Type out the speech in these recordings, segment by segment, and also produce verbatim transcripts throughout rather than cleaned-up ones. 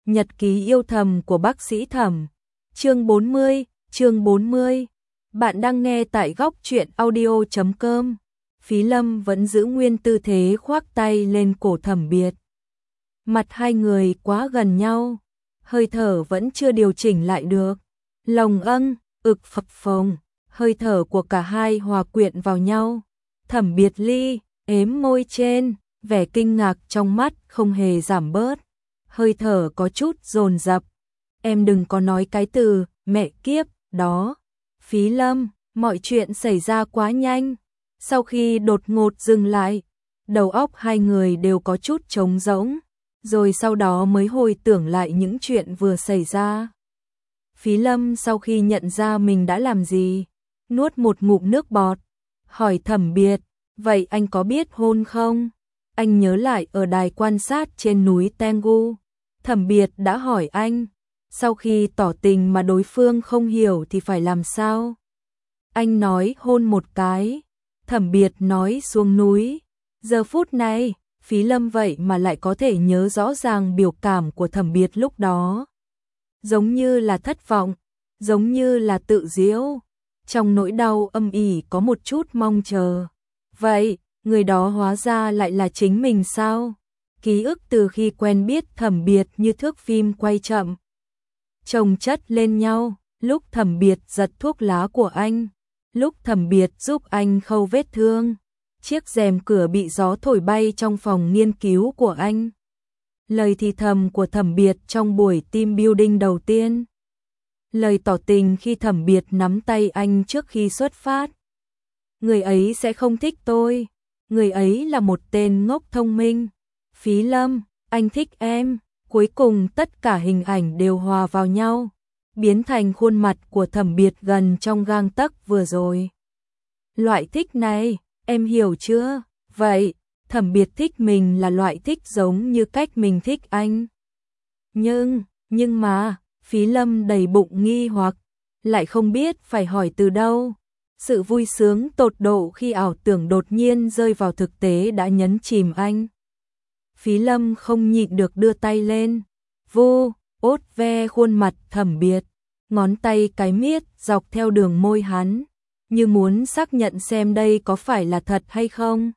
Nhật ký yêu thầm của bác sĩ Thẩm. Chương bốn mươi, chương bốn mươi. Bạn đang nghe tại góc truyện audio chấm com. Phí Lâm vẫn giữ nguyên tư thế khoác tay lên cổ Thẩm Biệt. Mặt hai người quá gần nhau, hơi thở vẫn chưa điều chỉnh lại được. Lòng âng, ực phập phồng, hơi thở của cả hai hòa quyện vào nhau. Thẩm Biệt Ly, ếm môi trên, vẻ kinh ngạc trong mắt không hề giảm bớt. Hơi thở có chút dồn dập. Em đừng có nói cái từ mẹ kiếp đó. Phí Lâm, mọi chuyện xảy ra quá nhanh. Sau khi đột ngột dừng lại, đầu óc hai người đều có chút trống rỗng, rồi sau đó mới hồi tưởng lại những chuyện vừa xảy ra. Phí Lâm sau khi nhận ra mình đã làm gì, nuốt một ngụm nước bọt, hỏi Thẩm Biệt, vậy anh có biết hôn không? Anh nhớ lại ở đài quan sát trên núi Tengu, Thẩm Biệt đã hỏi anh, sau khi tỏ tình mà đối phương không hiểu thì phải làm sao? Anh nói hôn một cái, Thẩm Biệt nói xuống núi. Giờ phút này, Phí Lâm vậy mà lại có thể nhớ rõ ràng biểu cảm của Thẩm Biệt lúc đó. Giống như là thất vọng, giống như là tự giễu, trong nỗi đau âm ỉ có một chút mong chờ. Vậy, người đó hóa ra lại là chính mình sao? Ký ức từ khi quen biết Thẩm Biệt như thước phim quay chậm, chồng chất lên nhau, lúc Thẩm Biệt giật thuốc lá của anh, lúc Thẩm Biệt giúp anh khâu vết thương, chiếc rèm cửa bị gió thổi bay trong phòng nghiên cứu của anh. Lời thì thầm của Thẩm Biệt trong buổi team building đầu tiên. Lời tỏ tình khi Thẩm Biệt nắm tay anh trước khi xuất phát. Người ấy sẽ không thích tôi, người ấy là một tên ngốc thông minh. Phí Lâm, anh thích em. Cuối cùng tất cả hình ảnh đều hòa vào nhau, biến thành khuôn mặt của Thẩm Biệt gần trong gang tấc vừa rồi. Loại thích này, em hiểu chưa? Vậy, Thẩm Biệt thích mình là loại thích giống như cách mình thích anh. Nhưng, nhưng mà, Phí Lâm đầy bụng nghi hoặc, lại không biết phải hỏi từ đâu. Sự vui sướng tột độ khi ảo tưởng đột nhiên rơi vào thực tế đã nhấn chìm anh. Phí Lâm không nhịn được đưa tay lên, vô, ốt ve khuôn mặt Thẩm Biệt, ngón tay cái miết dọc theo đường môi hắn, như muốn xác nhận xem đây có phải là thật hay không.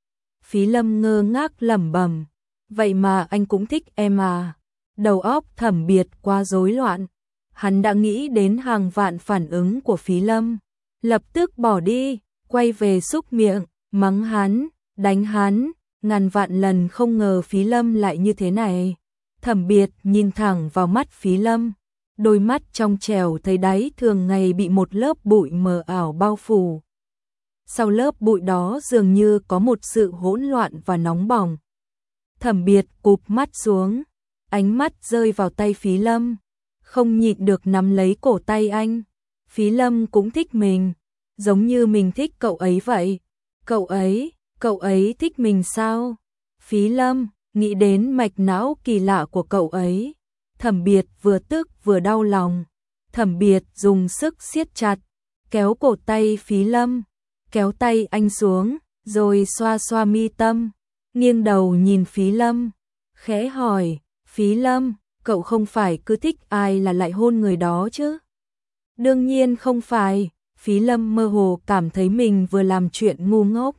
Phí Lâm ngơ ngác lẩm bẩm, vậy mà anh cũng thích em à? Đầu óc Thẩm Biệt quá rối loạn, hắn đã nghĩ đến hàng vạn phản ứng của Phí Lâm, lập tức bỏ đi, quay về xúc miệng, mắng hắn, đánh hắn. Ngàn vạn lần không ngờ Phí Lâm lại như thế này. Thẩm Biệt nhìn thẳng vào mắt Phí Lâm, đôi mắt trong trẻo thấy đáy thường ngày bị một lớp bụi mờ ảo bao phủ. Sau lớp bụi đó dường như có một sự hỗn loạn và nóng bỏng. Thẩm Biệt cụp mắt xuống, ánh mắt rơi vào tay Phí Lâm, không nhịn được nắm lấy cổ tay anh. Phí Lâm cũng thích mình, giống như mình thích cậu ấy vậy. Cậu ấy Cậu ấy thích mình sao? Phí Lâm nghĩ đến mạch não kỳ lạ của cậu ấy. Thẩm Biệt vừa tức vừa đau lòng. Thẩm Biệt dùng sức siết chặt, kéo cổ tay Phí Lâm, kéo tay anh xuống, rồi xoa xoa mi tâm, nghiêng đầu nhìn Phí Lâm, khẽ hỏi, Phí Lâm, cậu không phải cứ thích ai là lại hôn người đó chứ? Đương nhiên không phải. Phí Lâm mơ hồ cảm thấy mình vừa làm chuyện ngu ngốc.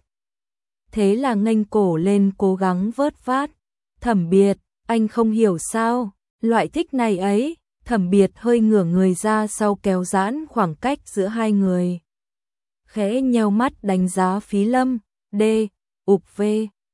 Thế là nghênh cổ lên cố gắng vớt vát. Thẩm Biệt, anh không hiểu sao, loại thích này ấy. Thẩm Biệt hơi ngửa người ra sau kéo giãn khoảng cách giữa hai người. Khẽ nheo mắt đánh giá Phí Lâm, D, ục V.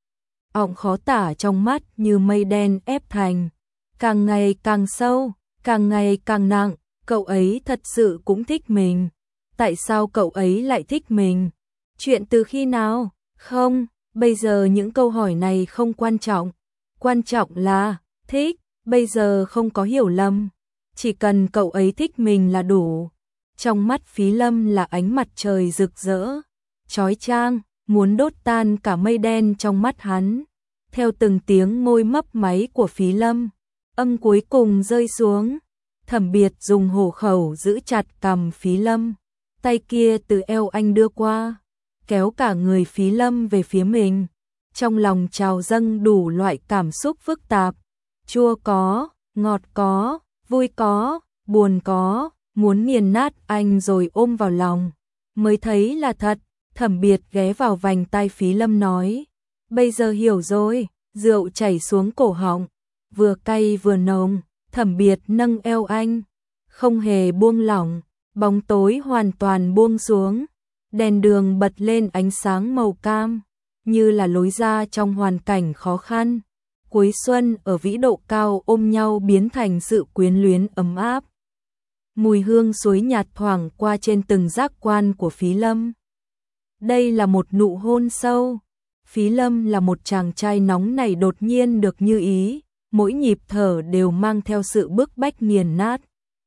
Ọng khó tả trong mắt như mây đen ép thành. Càng ngày càng sâu, càng ngày càng nặng, cậu ấy thật sự cũng thích mình. Tại sao cậu ấy lại thích mình? Chuyện từ khi nào? Không, bây giờ những câu hỏi này không quan trọng. Quan trọng là, thích, bây giờ không có hiểu lầm. Chỉ cần cậu ấy thích mình là đủ. Trong mắt Phí Lâm là ánh mặt trời rực rỡ, chói chang, muốn đốt tan cả mây đen trong mắt hắn. Theo từng tiếng môi mấp máy của Phí Lâm, âm cuối cùng rơi xuống. Thẩm Biệt dùng hổ khẩu giữ chặt cằm Phí Lâm, tay kia từ eo anh đưa qua, kéo cả người Phí Lâm về phía mình. Trong lòng trào dâng đủ loại cảm xúc phức tạp, chua có, ngọt có, vui có, buồn có, muốn nghiền nát anh rồi ôm vào lòng, mới thấy là thật. Thẩm Biệt ghé vào vành tai Phí Lâm nói, bây giờ hiểu rồi. Rượu chảy xuống cổ họng, vừa cay vừa nồng. Thẩm Biệt nâng eo anh, không hề buông lỏng. Bóng tối hoàn toàn buông xuống, đèn đường bật lên ánh sáng màu cam, như là lối ra trong hoàn cảnh khó khăn. Cuối xuân ở vĩ độ cao ôm nhau biến thành sự quyến luyến ấm áp. Mùi hương suối nhạt thoảng qua trên từng giác quan của Phí Lâm. Đây là một nụ hôn sâu. Phí Lâm là một chàng trai nóng nảy đột nhiên được như ý, mỗi nhịp thở đều mang theo sự bức bách nghiền nát.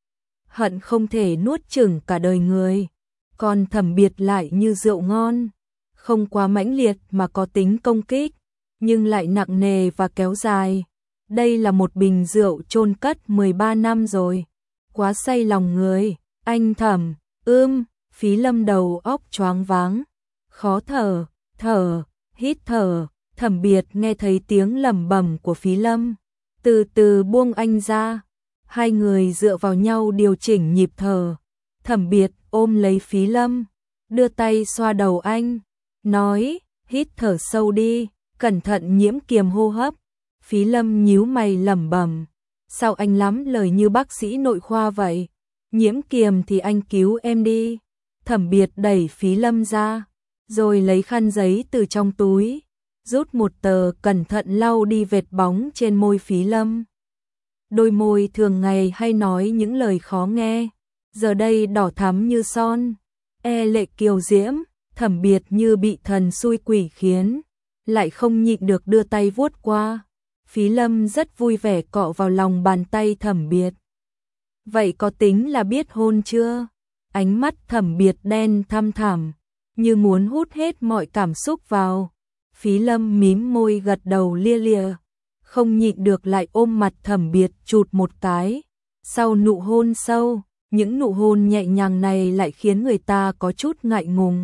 Hận không thể nuốt chửng cả đời người. Còn Thẩm Biệt lại như rượu ngon, không quá mãnh liệt mà có tính công kích, nhưng lại nặng nề và kéo dài. Đây là một bình rượu chôn cất mười ba năm rồi, quá say lòng người. Anh Thẩm, ưm, Phí Lâm đầu óc choáng váng, khó thở, thở, hít thở. Thẩm Biệt nghe thấy tiếng lẩm bẩm của Phí Lâm, từ từ buông anh ra. Hai người dựa vào nhau điều chỉnh nhịp thở. Thẩm Biệt ôm lấy Phí Lâm, đưa tay xoa đầu anh, nói, hít thở sâu đi, cẩn thận nhiễm kiềm hô hấp. Phí Lâm nhíu mày lẩm bẩm, sao anh lắm lời như bác sĩ nội khoa vậy? Nhiễm kiềm thì anh cứu em đi. Thẩm Biệt đẩy Phí Lâm ra, rồi lấy khăn giấy từ trong túi, rút một tờ cẩn thận lau đi vệt bóng trên môi Phí Lâm. Đôi môi thường ngày hay nói những lời khó nghe, giờ đây đỏ thắm như son, e lệ kiều diễm. Thẩm Biệt như bị thần xui quỷ khiến, lại không nhịn được đưa tay vuốt qua. Phí Lâm rất vui vẻ cọ vào lòng bàn tay Thẩm Biệt. Vậy có tính là biết hôn chưa? Ánh mắt Thẩm Biệt đen thăm thẳm, như muốn hút hết mọi cảm xúc vào. Phí Lâm mím môi gật đầu lia lịa, không nhịn được lại ôm mặt Thẩm Biệt chụt một cái. Sau nụ hôn sâu, những nụ hôn nhẹ nhàng này lại khiến người ta có chút ngại ngùng.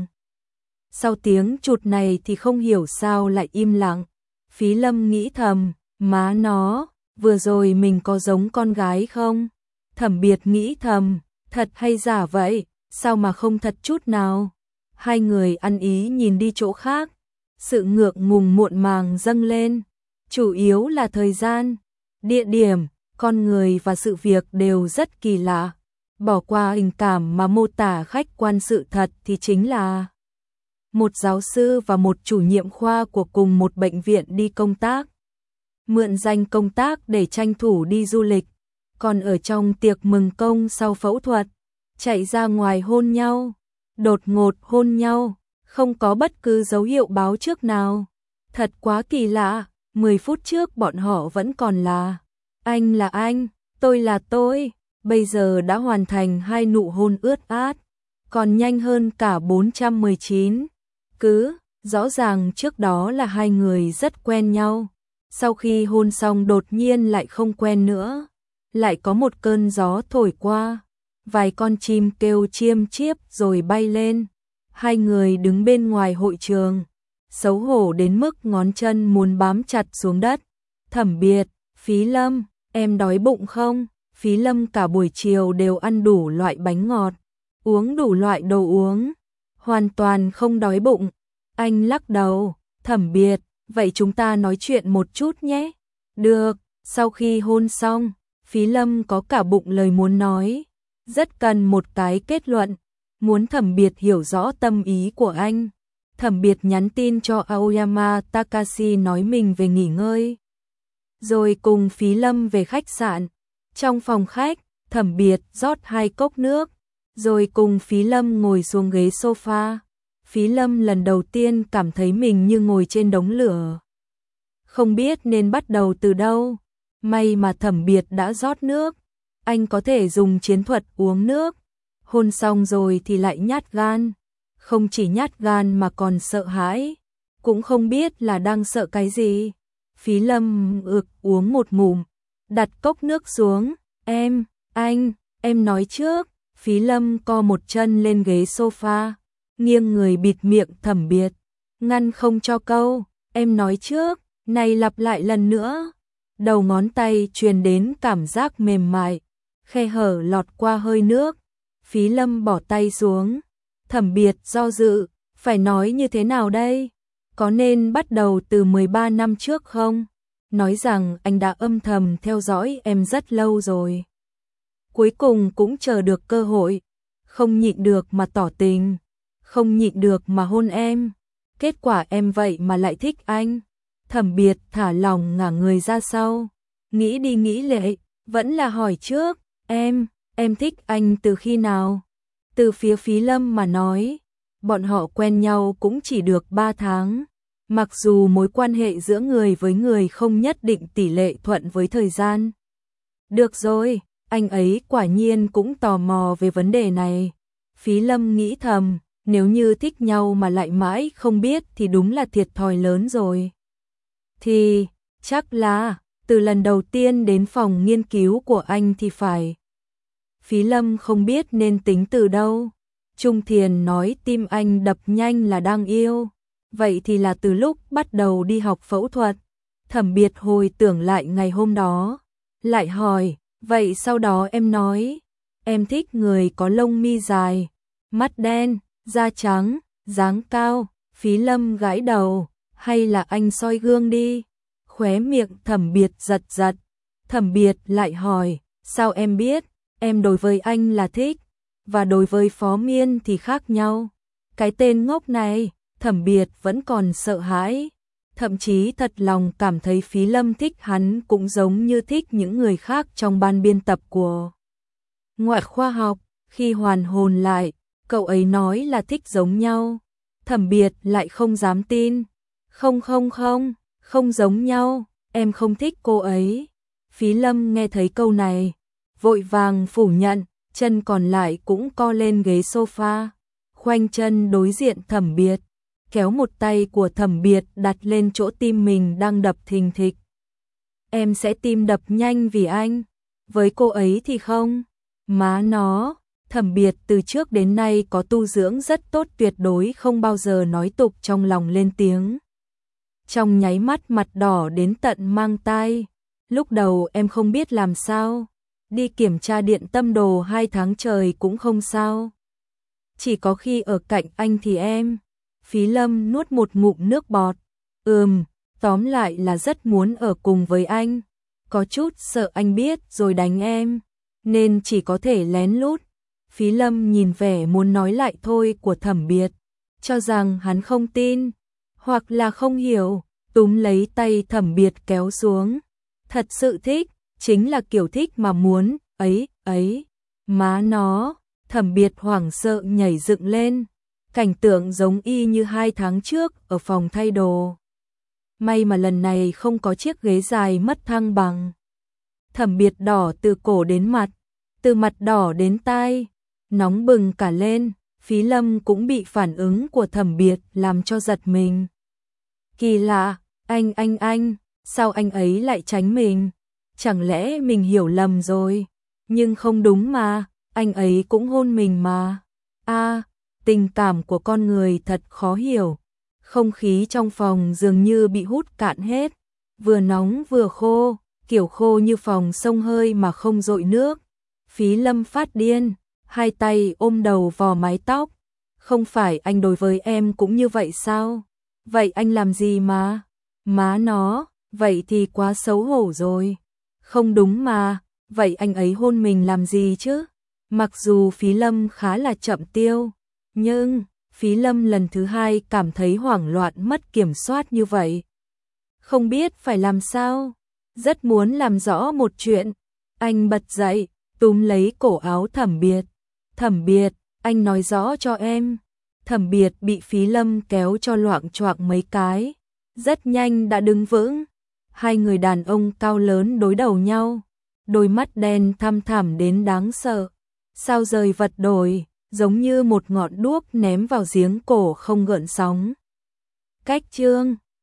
Sau tiếng chụt này thì không hiểu sao lại im lặng. Phí Lâm nghĩ thầm, má nó, vừa rồi mình có giống con gái không? Thẩm Biệt nghĩ thầm, thật hay giả vậy, sao mà không thật chút nào? Hai người ăn ý nhìn đi chỗ khác, sự ngượng ngùng muộn màng dâng lên. Chủ yếu là thời gian, địa điểm, con người và sự việc đều rất kỳ lạ. Bỏ qua tình cảm mà mô tả khách quan sự thật thì chính là một giáo sư và một chủ nhiệm khoa của cùng một bệnh viện đi công tác. Mượn danh công tác để tranh thủ đi du lịch, còn ở trong tiệc mừng công sau phẫu thuật, chạy ra ngoài hôn nhau, đột ngột hôn nhau, không có bất cứ dấu hiệu báo trước nào. Thật quá kỳ lạ, mười phút trước bọn họ vẫn còn là anh là anh, tôi là tôi, bây giờ đã hoàn thành hai nụ hôn ướt át, còn nhanh hơn cả bốn trăm mười chín. Cứ, rõ ràng trước đó là hai người rất quen nhau, sau khi hôn xong đột nhiên lại không quen nữa. Lại có một cơn gió thổi qua, vài con chim kêu chiêm chiếp rồi bay lên. Hai người đứng bên ngoài hội trường, xấu hổ đến mức ngón chân muốn bám chặt xuống đất. Thẩm Biệt, Phí Lâm, em đói bụng không? Phí Lâm cả buổi chiều đều ăn đủ loại bánh ngọt, uống đủ loại đồ uống, hoàn toàn không đói bụng. Anh lắc đầu, Thẩm Biệt, vậy chúng ta nói chuyện một chút nhé. Được. Sau khi hôn xong, Phí Lâm có cả bụng lời muốn nói, rất cần một cái kết luận, muốn Thẩm Biệt hiểu rõ tâm ý của anh. Thẩm Biệt nhắn tin cho Aoyama Takashi nói mình về nghỉ ngơi, rồi cùng Phí Lâm về khách sạn. Trong phòng khách, Thẩm Biệt rót hai cốc nước, rồi cùng Phí Lâm ngồi xuống ghế sofa. Phí Lâm lần đầu tiên cảm thấy mình như ngồi trên đống lửa, không biết nên bắt đầu từ đâu. May mà Thẩm Biệt đã rót nước, anh có thể dùng chiến thuật uống nước. Hôn xong rồi thì lại nhát gan, không chỉ nhát gan mà còn sợ hãi, cũng không biết là đang sợ cái gì. Phí Lâm ực uống một ngụm, đặt cốc nước xuống, em, anh, em nói trước. Phí Lâm co một chân lên ghế sofa, nghiêng người bịt miệng Thẩm Biệt, ngăn không cho câu, em nói trước. Này lặp lại lần nữa. đầu ngón tay truyền đến cảm giác mềm mại, khe hở lọt qua hơi nước. Phí Lâm bỏ tay xuống, Thẩm Biệt do dự, phải nói như thế nào đây? Có nên bắt đầu từ mười ba năm trước không? Nói rằng anh đã âm thầm theo dõi em rất lâu rồi. Cuối cùng cũng chờ được cơ hội, không nhịn được mà tỏ tình, không nhịn được mà hôn em. Kết quả em vậy mà lại thích anh. Thẩm Biệt thả lỏng ngả người ra sau, nghĩ đi nghĩ lại, vẫn là hỏi trước, em, em thích anh từ khi nào? Từ phía Phí Lâm mà nói, bọn họ quen nhau cũng chỉ được ba tháng. Mặc dù mối quan hệ giữa người với người không nhất định tỷ lệ thuận với thời gian. Được rồi, anh ấy quả nhiên cũng tò mò về vấn đề này. Phí Lâm nghĩ thầm, nếu như thích nhau mà lại mãi không biết thì đúng là thiệt thòi lớn rồi. Thì, chắc là, từ lần đầu tiên đến phòng nghiên cứu của anh thì phải. Phí Lâm không biết nên tính từ đâu. Trung Thiền nói tim anh đập nhanh là đang yêu. Vậy thì là từ lúc bắt đầu đi học phẫu thuật. Thẩm Biệt hồi tưởng lại ngày hôm đó, lại hỏi, vậy sau đó em nói, em thích người có lông mi dài, mắt đen, da trắng, dáng cao. Phí Lâm gãi đầu, hay là anh soi gương đi. Khóe miệng Thẩm Biệt giật giật. Thẩm Biệt lại hỏi, sao em biết, em đối với anh là thích, và đối với Phó Miên thì khác nhau. Cái tên ngốc này, Thẩm Biệt vẫn còn sợ hãi, thậm chí thật lòng cảm thấy Phí Lâm thích hắn cũng giống như thích những người khác trong ban biên tập của Ngoại khoa học. Khi hoàn hồn lại, cậu ấy nói là thích giống nhau. Thẩm Biệt lại không dám tin. Không không không, không giống nhau, em không thích cô ấy. Phí Lâm nghe thấy câu này, vội vàng phủ nhận, chân còn lại cũng co lên ghế sofa, khoanh chân đối diện Thẩm Biệt, kéo một tay của Thẩm Biệt đặt lên chỗ tim mình đang đập thình thịch. Em sẽ tim đập nhanh vì anh, với cô ấy thì không. Má nó, Thẩm Biệt từ trước đến nay có tu dưỡng rất tốt, tuyệt đối không bao giờ nói tục, trong lòng lên tiếng. Trong nháy mắt mặt đỏ đến tận mang tai. Lúc đầu em không biết làm sao, đi kiểm tra điện tâm đồ hai tháng trời cũng không sao. Chỉ có khi ở cạnh anh thì em. Phí Lâm nuốt một ngụm nước bọt. Ừm, tóm lại là rất muốn ở cùng với anh. Có chút sợ anh biết rồi đánh em, nên chỉ có thể lén lút. Phí Lâm nhìn vẻ muốn nói lại thôi của Thẩm Biệt, cho rằng hắn không tin, hoặc là không hiểu, túm lấy tay Thẩm Biệt kéo xuống. Thật sự thích, chính là kiểu thích mà muốn, ấy, ấy. Má nó, Thẩm Biệt hoảng sợ nhảy dựng lên. Cảnh tượng giống y như hai tháng trước ở phòng thay đồ. May mà lần này không có chiếc ghế dài mất thăng bằng. Thẩm Biệt đỏ từ cổ đến mặt, từ mặt đỏ đến tai, nóng bừng cả lên. Phí Lâm cũng bị phản ứng của Thẩm Biệt làm cho giật mình. Kỳ lạ, anh anh anh, sao anh ấy lại tránh mình? Chẳng lẽ mình hiểu lầm rồi? Nhưng không đúng mà, anh ấy cũng hôn mình mà. A, à, tình cảm của con người thật khó hiểu. Không khí trong phòng dường như bị hút cạn hết, vừa nóng vừa khô, kiểu khô như phòng xông hơi mà không dội nước. Phí Lâm phát điên, hai tay ôm đầu vò mái tóc. Không phải anh đối với em cũng như vậy sao? Vậy anh làm gì mà? Má nó, vậy thì quá xấu hổ rồi. Không đúng mà, vậy anh ấy hôn mình làm gì chứ? Mặc dù Phí Lâm khá là chậm tiêu, nhưng Phí Lâm lần thứ hai cảm thấy hoảng loạn mất kiểm soát như vậy. Không biết phải làm sao, rất muốn làm rõ một chuyện. Anh bật dậy, túm lấy cổ áo Thẩm Biệt. Thẩm Biệt, anh nói rõ cho em. Thẩm Biệt bị Phí Lâm kéo cho loạng choạng mấy cái, rất nhanh đã đứng vững. Hai người đàn ông cao lớn đối đầu nhau, đôi mắt đen thăm thẳm đến đáng sợ, sao rời vật đổi, giống như một ngọn đuốc ném vào giếng cổ không gợn sóng. Cách chương